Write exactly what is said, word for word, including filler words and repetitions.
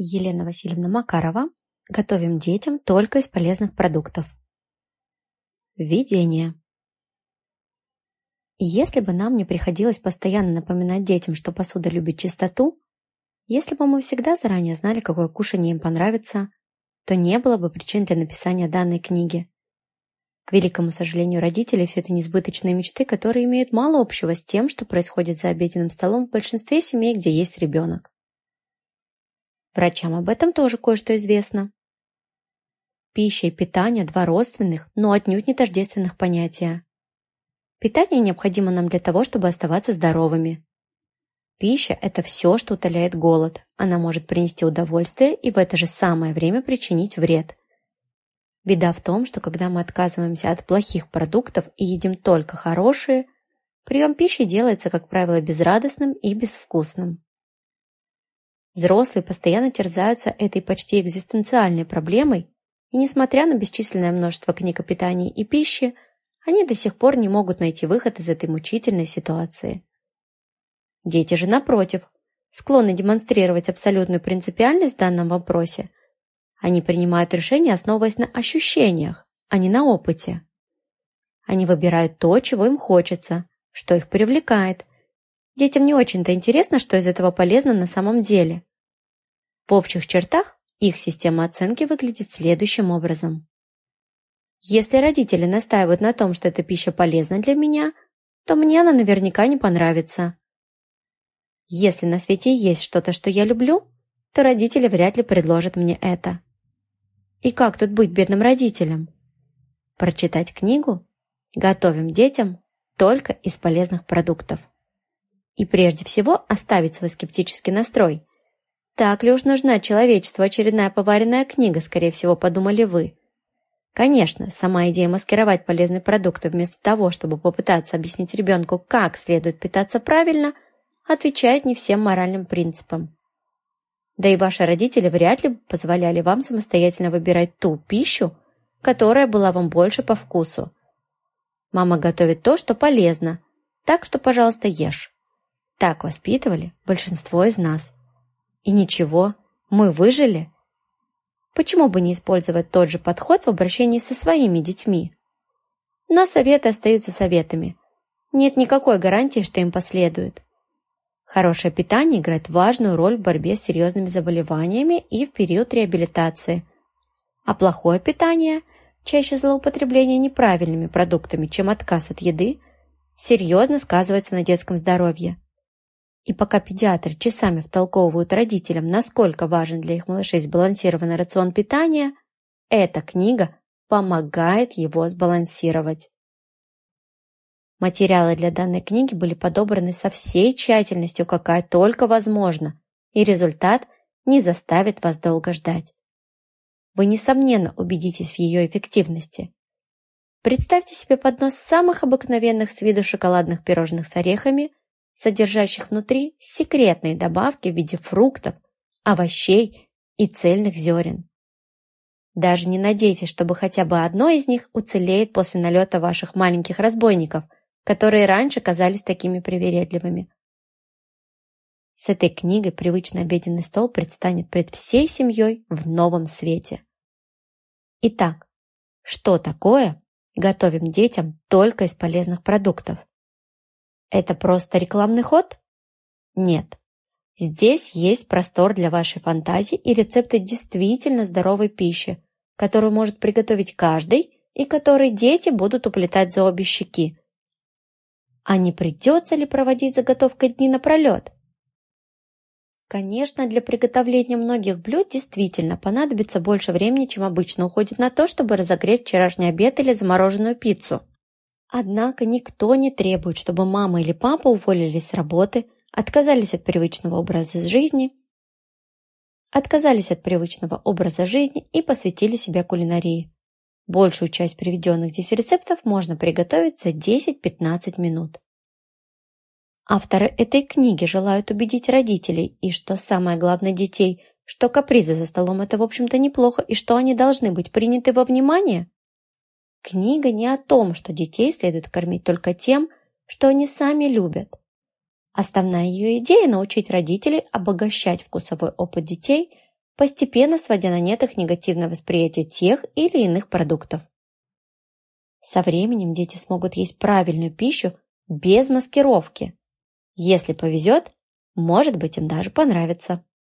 Елена Васильевна Макарова. Готовим детям только из полезных продуктов. Введение. Если бы нам не приходилось постоянно напоминать детям, что посуда любит чистоту, если бы мы всегда заранее знали, какое кушанье им понравится, то не было бы причин для написания данной книги. К великому сожалению родителей, все это несбыточные мечты, которые имеют мало общего с тем, что происходит за обеденным столом в большинстве семей, где есть ребенок. Врачам об этом тоже кое-что известно. Пища и питание – два родственных, но отнюдь не тождественных понятия. Питание необходимо нам для того, чтобы оставаться здоровыми. Пища – это все, что утоляет голод. Она может принести удовольствие и в это же самое время причинить вред. Беда в том, что когда мы отказываемся от плохих продуктов и едим только хорошие, прием пищи делается, как правило, безрадостным и безвкусным. Взрослые постоянно терзаются этой почти экзистенциальной проблемой, и несмотря на бесчисленное множество книг о питании и пище, они до сих пор не могут найти выход из этой мучительной ситуации. Дети же, напротив, склонны демонстрировать абсолютную принципиальность в данном вопросе. Они принимают решения, основываясь на ощущениях, а не на опыте. Они выбирают то, чего им хочется, что их привлекает. Детям не очень-то интересно, что из этого полезно на самом деле. В общих чертах их система оценки выглядит следующим образом. Если родители настаивают на том, что эта пища полезна для меня, то мне она наверняка не понравится. Если на свете есть что-то, что я люблю, то родители вряд ли предложат мне это. И как тут быть бедным родителям? Прочитать книгу «Готовим детям только из полезных продуктов». И прежде всего оставить свой скептический настрой. Так ли уж нужна человечеству очередная поваренная книга, скорее всего, подумали вы. Конечно, сама идея маскировать полезные продукты вместо того, чтобы попытаться объяснить ребенку, как следует питаться правильно, отвечает не всем моральным принципам. Да и ваши родители вряд ли позволяли вам самостоятельно выбирать ту пищу, которая была вам больше по вкусу. Мама готовит то, что полезно, так что, пожалуйста, ешь. Так воспитывали большинство из нас. И ничего, мы выжили. Почему бы не использовать тот же подход в обращении со своими детьми? Но советы остаются советами. Нет никакой гарантии, что им последуют. Хорошее питание играет важную роль в борьбе с серьезными заболеваниями и в период реабилитации. А плохое питание, чаще злоупотребление неправильными продуктами, чем отказ от еды, серьезно сказывается на детском здоровье. И пока педиатры часами втолковывают родителям, насколько важен для их малышей сбалансированный рацион питания, эта книга помогает его сбалансировать. Материалы для данной книги были подобраны со всей тщательностью, какая только возможна, и результат не заставит вас долго ждать. Вы, несомненно, убедитесь в ее эффективности. Представьте себе поднос самых обыкновенных с виду шоколадных пирожных с орехами, содержащих внутри секретные добавки в виде фруктов, овощей и цельных зерен. Даже не надейтесь, чтобы хотя бы одно из них уцелеет после налета ваших маленьких разбойников, которые раньше казались такими привередливыми. С этой книгой привычный обеденный стол предстанет пред всей семьей в новом свете. Итак, что такое готовим детям только из полезных продуктов? Это просто рекламный ход? Нет. Здесь есть простор для вашей фантазии и рецепты действительно здоровой пищи, которую может приготовить каждый и который дети будут уплетать за обе щеки. А не придется ли проводить заготовкой дни напролет? Конечно, для приготовления многих блюд действительно понадобится больше времени, чем обычно уходит на то, чтобы разогреть вчерашний обед или замороженную пиццу. Однако никто не требует, чтобы мама или папа уволились с работы, отказались от привычного образа жизни, отказались от привычного образа жизни и посвятили себя кулинарии. Большую часть приведенных здесь рецептов можно приготовить за десять-пятнадцать минут. Авторы этой книги желают убедить родителей и, что самое главное, детей, что капризы за столом – это, в общем-то, неплохо и что они должны быть приняты во внимание. Книга не о том, что детей следует кормить только тем, что они сами любят. Основная ее идея – научить родителей обогащать вкусовой опыт детей постепенно сводя на нет их негативное восприятие тех или иных продуктов. Со временем дети смогут есть правильную пищу без маскировки. Если повезет, может быть, им даже понравится.